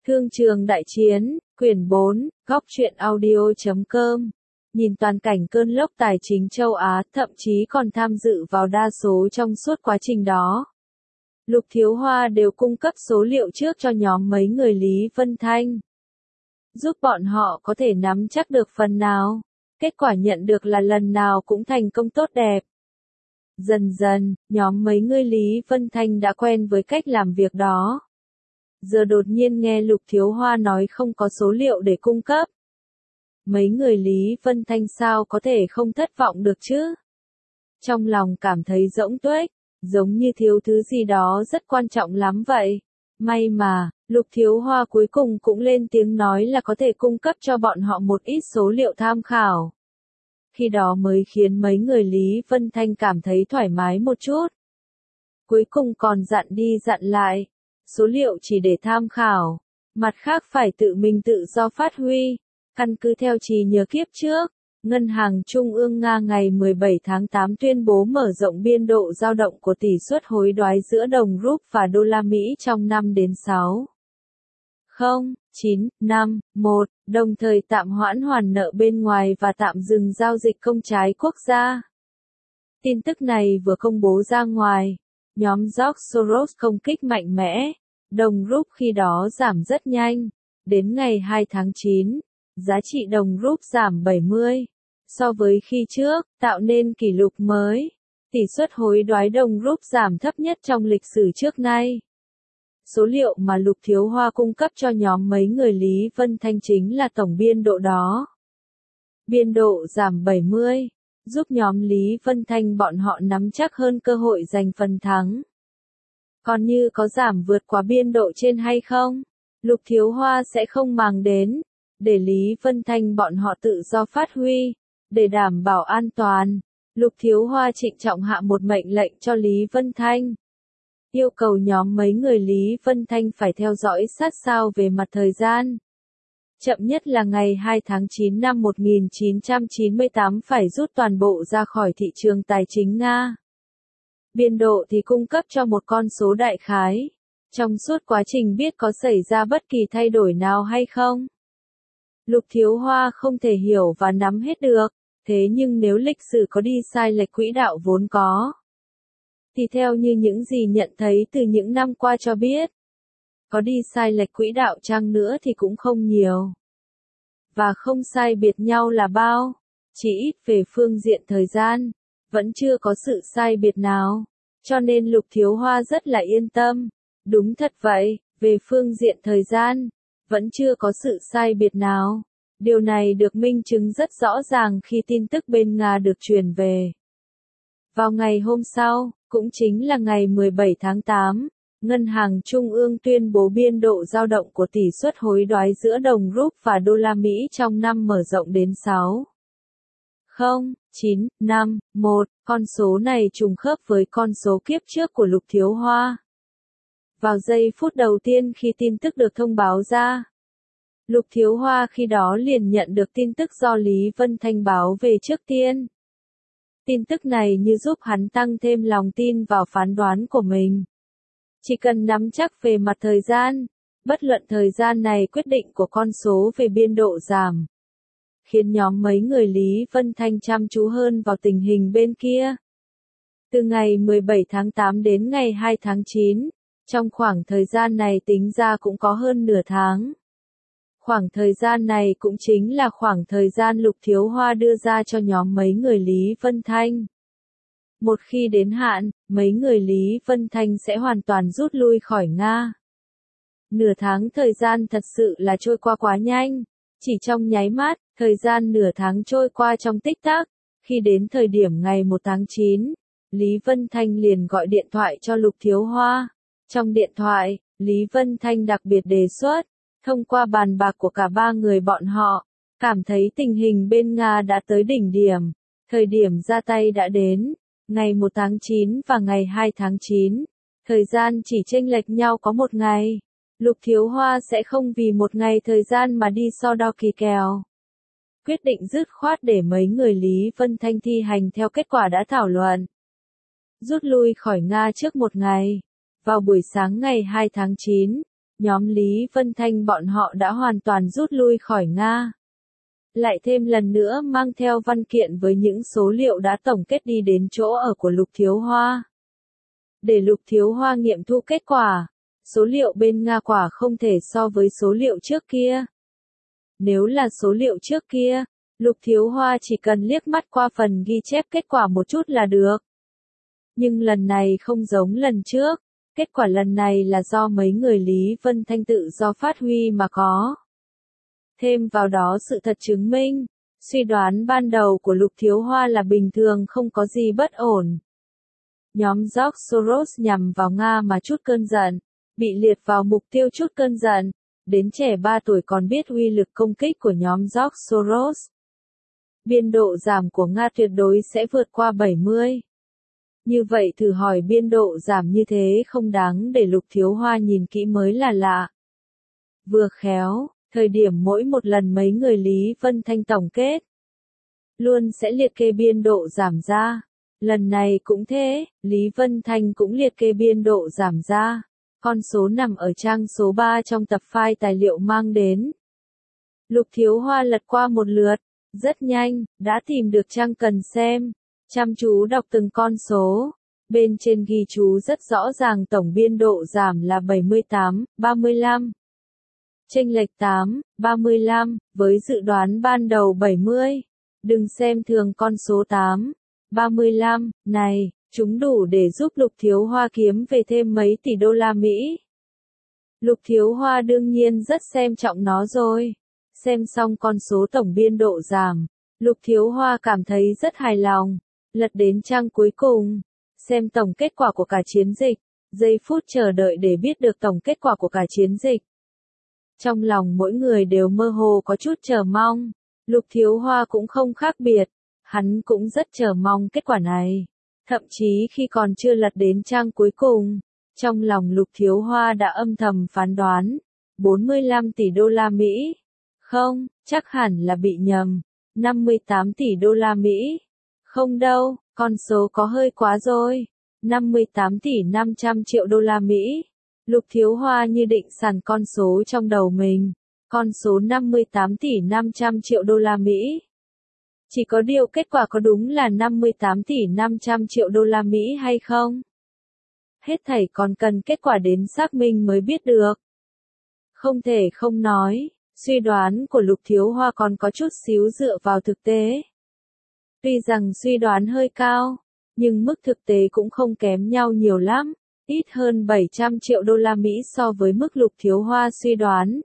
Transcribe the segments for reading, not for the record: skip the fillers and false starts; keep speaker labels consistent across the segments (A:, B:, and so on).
A: Thương trường đại chiến, quyển 4, góc truyện audio.com. Nhìn toàn cảnh cơn lốc tài chính châu Á, thậm chí còn tham dự vào đa số trong suốt quá trình đó. Lục Thiếu Hoa đều cung cấp số liệu trước cho nhóm mấy người Lý Vân Thanh, giúp bọn họ có thể nắm chắc được phần nào. Kết quả nhận được là lần nào cũng thành công tốt đẹp. Dần dần, nhóm mấy người Lý Vân Thanh đã quen với cách làm việc đó. Giờ đột nhiên nghe Lục Thiếu Hoa nói không có số liệu để cung cấp. Mấy người Lý Vân Thanh sao có thể không thất vọng được chứ? Trong lòng cảm thấy rỗng tuếch, giống như thiếu thứ gì đó rất quan trọng lắm vậy. May mà, Lục Thiếu Hoa cuối cùng cũng lên tiếng nói là có thể cung cấp cho bọn họ một ít số liệu tham khảo. Khi đó mới khiến mấy người Lý Vân Thanh cảm thấy thoải mái một chút. Cuối cùng còn dặn đi dặn lại, số liệu chỉ để tham khảo, mặt khác phải tự mình tự do phát huy. Căn cứ theo trí nhớ kiếp trước, Ngân hàng Trung ương Nga ngày 17 tháng 8 tuyên bố mở rộng biên độ dao động của tỷ suất hối đoái giữa đồng rúp và đô la Mỹ trong 5 đến 6. 0, 9, 5, 1, đồng thời tạm hoãn hoàn nợ bên ngoài và tạm dừng giao dịch công trái quốc gia. Tin tức này vừa công bố ra ngoài, nhóm George Soros công kích mạnh mẽ, đồng rúp khi đó giảm rất nhanh, đến ngày 2 tháng 9, giá trị đồng rúp giảm 70 so với khi trước, tạo nên kỷ lục mới. Tỷ suất hối đoái đồng rúp giảm thấp nhất trong lịch sử trước nay. Số liệu mà Lục Thiếu Hoa cung cấp cho nhóm mấy người Lý Vân Thanh chính là tổng biên độ đó. Biên độ giảm 70, giúp nhóm Lý Vân Thanh bọn họ nắm chắc hơn cơ hội giành phần thắng. Còn như có giảm vượt quá biên độ trên hay không, Lục Thiếu Hoa sẽ không màng đến, để Lý Vân Thanh bọn họ tự do phát huy. Để đảm bảo an toàn, Lục Thiếu Hoa trịnh trọng hạ một mệnh lệnh cho Lý Vân Thanh. Yêu cầu nhóm mấy người Lý Vân Thanh phải theo dõi sát sao về mặt thời gian. Chậm nhất là ngày 2 tháng 9 năm 1998 phải rút toàn bộ ra khỏi thị trường tài chính Nga. Biên độ thì cung cấp cho một con số đại khái. Trong suốt quá trình biết có xảy ra bất kỳ thay đổi nào hay không. Lục Thiếu Hoa không thể hiểu và nắm hết được, thế nhưng nếu lịch sử có đi sai lệch quỹ đạo vốn có, thì theo như những gì nhận thấy từ những năm qua cho biết, có đi sai lệch quỹ đạo chăng nữa thì cũng không nhiều. Và không sai biệt nhau là bao, chỉ ít về phương diện thời gian, vẫn chưa có sự sai biệt nào, cho nên Lục Thiếu Hoa rất là yên tâm. Đúng thật vậy, về phương diện thời gian, vẫn chưa có sự sai biệt nào. Điều này được minh chứng rất rõ ràng khi tin tức bên Nga được truyền về. Vào ngày hôm sau, cũng chính là ngày 17 tháng 8, Ngân hàng Trung ương tuyên bố biên độ dao động của tỷ suất hối đoái giữa đồng rúp và đô la Mỹ trong năm mở rộng đến 6. 0, 9, 5, 1, con số này trùng khớp với con số kiếp trước của Lục Thiếu Hoa. Vào giây phút đầu tiên khi tin tức được thông báo ra, Lục Thiếu Hoa khi đó liền nhận được tin tức do Lý Vân Thanh báo về trước tiên. Tin tức này như giúp hắn tăng thêm lòng tin vào phán đoán của mình. Chỉ cần nắm chắc về mặt thời gian, bất luận thời gian này quyết định của con số về biên độ giảm, khiến nhóm mấy người Lý Vân Thanh chăm chú hơn vào tình hình bên kia. Từ ngày 17 tháng 8 đến ngày 2 tháng 9, trong khoảng thời gian này tính ra cũng có hơn nửa tháng. Khoảng thời gian này cũng chính là khoảng thời gian Lục Thiếu Hoa đưa ra cho nhóm mấy người Lý Vân Thanh. Một khi đến hạn, mấy người Lý Vân Thanh sẽ hoàn toàn rút lui khỏi Nga. Nửa tháng thời gian thật sự là trôi qua quá nhanh. Chỉ trong nháy mắt, thời gian nửa tháng trôi qua trong tích tắc. Khi đến thời điểm ngày 1 tháng 9, Lý Vân Thanh liền gọi điện thoại cho Lục Thiếu Hoa. Trong điện thoại, Lý Vân Thanh đặc biệt đề xuất, thông qua bàn bạc của cả ba người bọn họ, cảm thấy tình hình bên Nga đã tới đỉnh điểm, thời điểm ra tay đã đến, ngày 1 tháng 9 và ngày 2 tháng 9, thời gian chỉ chênh lệch nhau có một ngày. Lục Thiếu Hoa sẽ không vì một ngày thời gian mà đi so đo kỳ kèo. Quyết định dứt khoát để mấy người Lý Vân Thanh thi hành theo kết quả đã thảo luận. Rút lui khỏi Nga trước một ngày. Vào buổi sáng ngày 2 tháng 9, nhóm Lý Vân Thanh bọn họ đã hoàn toàn rút lui khỏi Nga. Lại thêm lần nữa mang theo văn kiện với những số liệu đã tổng kết đi đến chỗ ở của Lục Thiếu Hoa. Để Lục Thiếu Hoa nghiệm thu kết quả, số liệu bên Nga quả không thể so với số liệu trước kia. Nếu là số liệu trước kia, Lục Thiếu Hoa chỉ cần liếc mắt qua phần ghi chép kết quả một chút là được. Nhưng lần này không giống lần trước, kết quả lần này là do mấy người Lý Vân Thanh tự do phát huy mà có. Thêm vào đó sự thật chứng minh, suy đoán ban đầu của Lục Thiếu Hoa là bình thường không có gì bất ổn. Nhóm George Soros nhằm vào Nga mà chút cơn giận, bị liệt vào mục tiêu chút cơn giận, đến trẻ 3 tuổi còn biết uy lực công kích của nhóm George Soros. Biên độ giảm của Nga tuyệt đối sẽ vượt qua 70. Như vậy thử hỏi biên độ giảm như thế không đáng để Lục Thiếu Hoa nhìn kỹ mới là lạ. Vừa khéo, thời điểm mỗi một lần mấy người Lý Vân Thanh tổng kết, luôn sẽ liệt kê biên độ giảm ra. Lần này cũng thế, Lý Vân Thanh cũng liệt kê biên độ giảm ra. Con số nằm ở trang số 3 trong tập file tài liệu mang đến. Lục Thiếu Hoa lật qua một lượt, rất nhanh, đã tìm được trang cần xem. Chăm chú đọc từng con số. Bên trên ghi chú rất rõ ràng tổng biên độ giảm là 78, 35. Chênh lệch 8, 35, với dự đoán ban đầu 70. Đừng xem thường con số 8, 35, này, chúng đủ để giúp Lục Thiếu Hoa kiếm về thêm mấy tỷ đô la Mỹ. Lục Thiếu Hoa đương nhiên rất xem trọng nó rồi. Xem xong con số tổng biên độ giảm, Lục Thiếu Hoa cảm thấy rất hài lòng. Lật đến trang cuối cùng, xem tổng kết quả của cả chiến dịch, giây phút chờ đợi để biết được tổng kết quả của cả chiến dịch. Trong lòng mỗi người đều mơ hồ có chút chờ mong, Lục Thiếu Hoa cũng không khác biệt, hắn cũng rất chờ mong kết quả này. Thậm chí khi còn chưa lật đến trang cuối cùng, trong lòng Lục Thiếu Hoa đã âm thầm phán đoán, 45 tỷ đô la Mỹ. Không, chắc hẳn là bị nhầm, 58 tỷ đô la Mỹ. Không đâu, con số có hơi quá rồi. 58 tỷ 500 triệu đô la Mỹ. Lục Thiếu Hoa như định sẵn con số trong đầu mình. Con số 58 tỷ 500 triệu đô la Mỹ. Chỉ có điều kết quả có đúng là 58 tỷ 500 triệu đô la Mỹ hay không? Hết thảy còn cần kết quả đến xác minh mới biết được. Không thể không nói, suy đoán của Lục Thiếu Hoa còn có chút xíu dựa vào thực tế. Tuy rằng suy đoán hơi cao, nhưng mức thực tế cũng không kém nhau nhiều lắm, ít hơn 700 triệu đô la Mỹ so với mức Lục Thiếu Hoa suy đoán.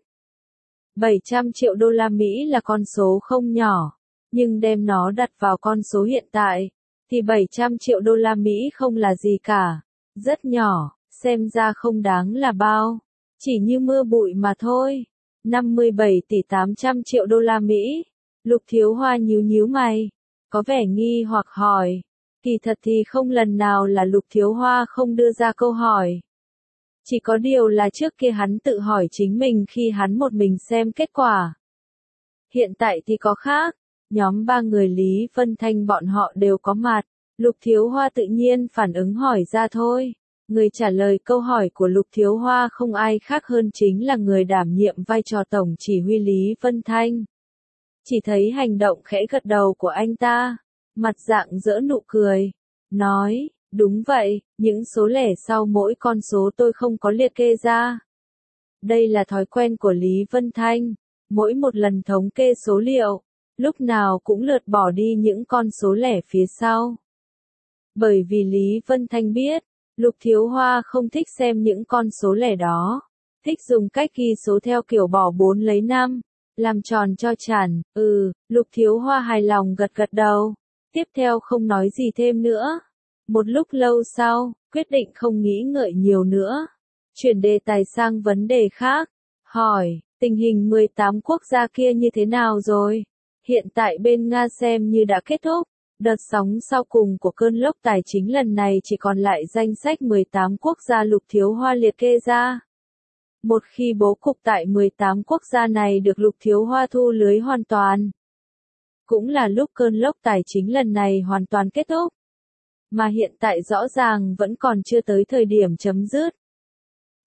A: 700 triệu đô la Mỹ là con số không nhỏ, nhưng đem nó đặt vào con số hiện tại, thì 700 triệu đô la Mỹ không là gì cả, rất nhỏ, xem ra không đáng là bao, chỉ như mưa bụi mà thôi. 57 tỷ 800 triệu đô la Mỹ, Lục Thiếu Hoa nhíu nhíu mày, có vẻ nghi hoặc hỏi. Kỳ thật thì không lần nào là Lục Thiếu Hoa không đưa ra câu hỏi. Chỉ có điều là trước kia hắn tự hỏi chính mình khi hắn một mình xem kết quả. Hiện tại thì có khác, nhóm 3 người Lý Vân Thanh bọn họ đều có mặt, Lục Thiếu Hoa tự nhiên phản ứng hỏi ra thôi. Người trả lời câu hỏi của Lục Thiếu Hoa không ai khác hơn chính là người đảm nhiệm vai trò tổng chỉ huy Lý Vân Thanh. Chỉ thấy hành động khẽ gật đầu của anh ta, mặt dạng dỡ nụ cười, nói, đúng vậy, những số lẻ sau mỗi con số tôi không có liệt kê ra. Đây là thói quen của Lý Vân Thanh, mỗi một lần thống kê số liệu, lúc nào cũng lượt bỏ đi những con số lẻ phía sau. Bởi vì Lý Vân Thanh biết, Lục Thiếu Hoa không thích xem những con số lẻ đó, thích dùng cách ghi số theo kiểu bỏ 4 lấy 5, làm tròn cho chẵn. Lục Thiếu Hoa hài lòng gật gật đầu, tiếp theo không nói gì thêm nữa. Một lúc lâu sau, quyết định không nghĩ ngợi nhiều nữa, chuyển đề tài sang vấn đề khác, hỏi, tình hình 18 quốc gia kia như thế nào rồi? Hiện tại bên Nga xem như đã kết thúc. Đợt sóng sau cùng của cơn lốc tài chính lần này chỉ còn lại danh sách 18 quốc gia Lục Thiếu Hoa liệt kê ra. Một khi bố cục tại 18 quốc gia này được Lục Thiếu Hoa thu lưới hoàn toàn, cũng là lúc cơn lốc tài chính lần này hoàn toàn kết thúc. Mà hiện tại rõ ràng vẫn còn chưa tới thời điểm chấm dứt.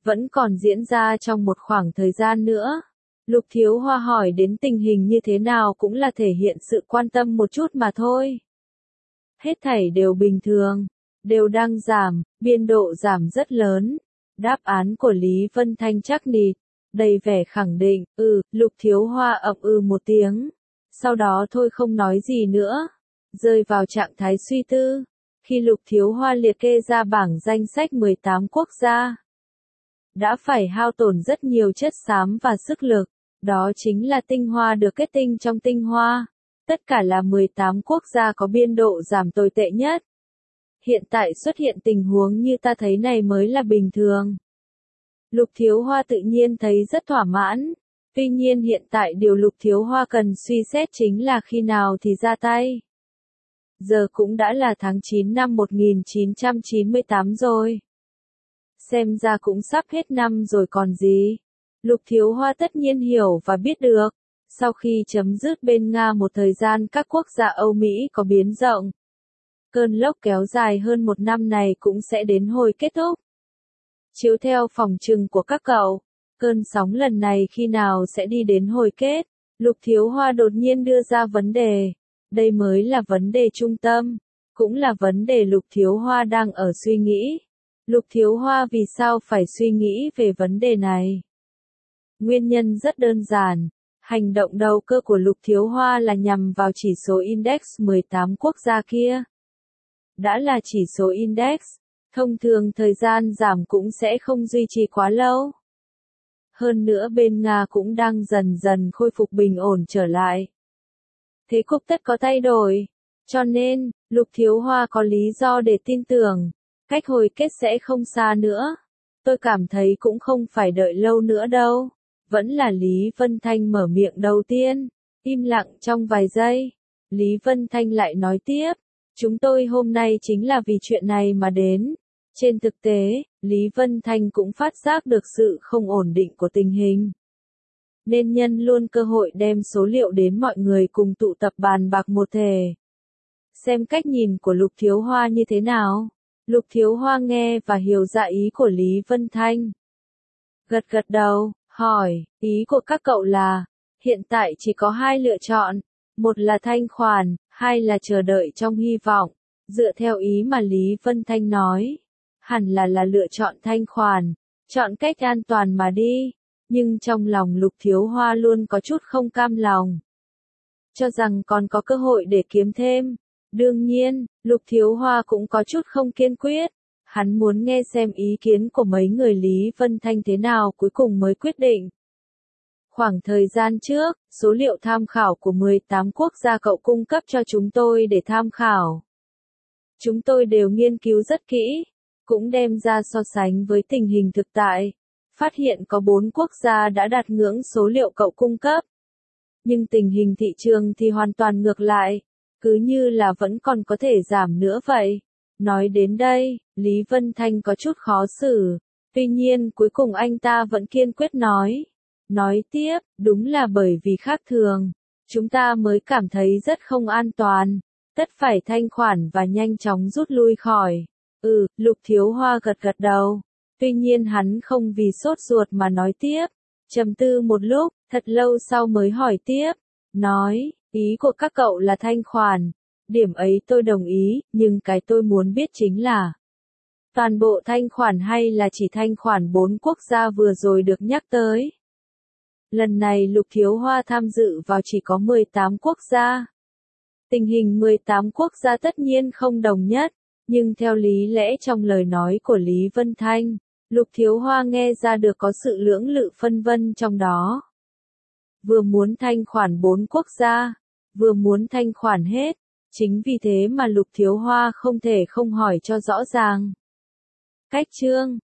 A: vẫn còn diễn ra trong một khoảng thời gian nữa. Lục Thiếu Hoa hỏi đến tình hình như thế nào cũng là thể hiện sự quan tâm một chút mà thôi. Hết thảy đều bình thường, đều đang giảm, biên độ giảm rất lớn. Đáp án của Lý Vân Thanh chắc nịch, đầy vẻ khẳng định, Lục Thiếu Hoa ậm một tiếng. Sau đó thôi không nói gì nữa, rơi vào trạng thái suy tư. Khi Lục Thiếu Hoa liệt kê ra bảng danh sách 18 quốc gia, đã phải hao tổn rất nhiều chất xám và sức lực, đó chính là tinh hoa được kết tinh trong tinh hoa. Tất cả là 18 quốc gia có biên độ giảm tồi tệ nhất. Hiện tại xuất hiện tình huống như ta thấy này mới là bình thường. Lục Thiếu Hoa tự nhiên thấy rất thỏa mãn. Tuy nhiên hiện tại điều Lục Thiếu Hoa cần suy xét chính là khi nào thì ra tay. Giờ cũng đã là tháng 9 năm 1998 rồi. Xem ra cũng sắp hết năm rồi còn gì. Lục Thiếu Hoa tất nhiên hiểu và biết được. Sau khi chấm dứt bên Nga một thời gian các quốc gia Âu Mỹ có biến rộng. Cơn lốc kéo dài hơn một năm này cũng sẽ đến hồi kết thúc. Chiếu theo phỏng chừng của các cậu, cơn sóng lần này khi nào sẽ đi đến hồi kết? Lục Thiếu Hoa đột nhiên đưa ra vấn đề. Đây mới là vấn đề trung tâm, cũng là vấn đề Lục Thiếu Hoa đang ở suy nghĩ. Lục Thiếu Hoa vì sao phải suy nghĩ về vấn đề này? Nguyên nhân rất đơn giản. Hành động đầu cơ của Lục Thiếu Hoa là nhằm vào chỉ số index 18 quốc gia kia. Đã là chỉ số index, thông thường thời gian giảm cũng sẽ không duy trì quá lâu. Hơn nữa bên Nga cũng đang dần dần khôi phục bình ổn trở lại. Thế cục tất có thay đổi. Cho nên, Lục Thiếu Hoa có lý do để tin tưởng, cách hồi kết sẽ không xa nữa. Tôi cảm thấy cũng không phải đợi lâu nữa đâu. Vẫn là Lý Vân Thanh mở miệng đầu tiên, im lặng trong vài giây. Lý Vân Thanh lại nói tiếp, chúng tôi hôm nay chính là vì chuyện này mà đến. Trên thực tế, Lý Vân Thanh cũng phát giác được sự không ổn định của tình hình. Nên nhân luôn cơ hội đem số liệu đến mọi người cùng tụ tập bàn bạc một thể. Xem cách nhìn của Lục Thiếu Hoa như thế nào. Lục Thiếu Hoa nghe và hiểu ra ý của Lý Vân Thanh. Gật gật đầu, hỏi, ý của các cậu là, hiện tại chỉ có hai lựa chọn, một là thanh khoản, hai là chờ đợi trong hy vọng. Dựa theo ý mà Lý Vân Thanh nói, hẳn là lựa chọn thanh khoản, chọn cách an toàn mà đi. Nhưng trong lòng Lục Thiếu Hoa luôn có chút không cam lòng. Cho rằng còn có cơ hội để kiếm thêm. Đương nhiên, Lục Thiếu Hoa cũng có chút không kiên quyết. Hắn muốn nghe xem ý kiến của mấy người Lý Vân Thanh thế nào cuối cùng mới quyết định. Khoảng thời gian trước, số liệu tham khảo của 18 quốc gia cậu cung cấp cho chúng tôi để tham khảo. Chúng tôi đều nghiên cứu rất kỹ, cũng đem ra so sánh với tình hình thực tại. Phát hiện có 4 quốc gia đã đạt ngưỡng số liệu cậu cung cấp. Nhưng tình hình thị trường thì hoàn toàn ngược lại, cứ như là vẫn còn có thể giảm nữa vậy. Nói đến đây, Lý Vân Thanh có chút khó xử, tuy nhiên cuối cùng anh ta vẫn kiên quyết nói. Nói tiếp, đúng là bởi vì khác thường, chúng ta mới cảm thấy rất không an toàn, tất phải thanh khoản và nhanh chóng rút lui khỏi. Lục Thiếu Hoa gật gật đầu. Tuy nhiên hắn không vì sốt ruột mà nói tiếp, trầm tư một lúc, thật lâu sau mới hỏi tiếp, nói, ý của các cậu là thanh khoản, điểm ấy tôi đồng ý, nhưng cái tôi muốn biết chính là, toàn bộ thanh khoản hay là chỉ thanh khoản 4 quốc gia vừa rồi được nhắc tới. Lần này Lục Thiếu Hoa tham dự vào chỉ có 18 quốc gia. Tình hình 18 quốc gia tất nhiên không đồng nhất, nhưng theo lý lẽ trong lời nói của Lý Vân Thanh, Lục Thiếu Hoa nghe ra được có sự lưỡng lự phân vân trong đó. Vừa muốn thanh khoản 4 quốc gia, vừa muốn thanh khoản hết, chính vì thế mà Lục Thiếu Hoa không thể không hỏi cho rõ ràng. Cách chương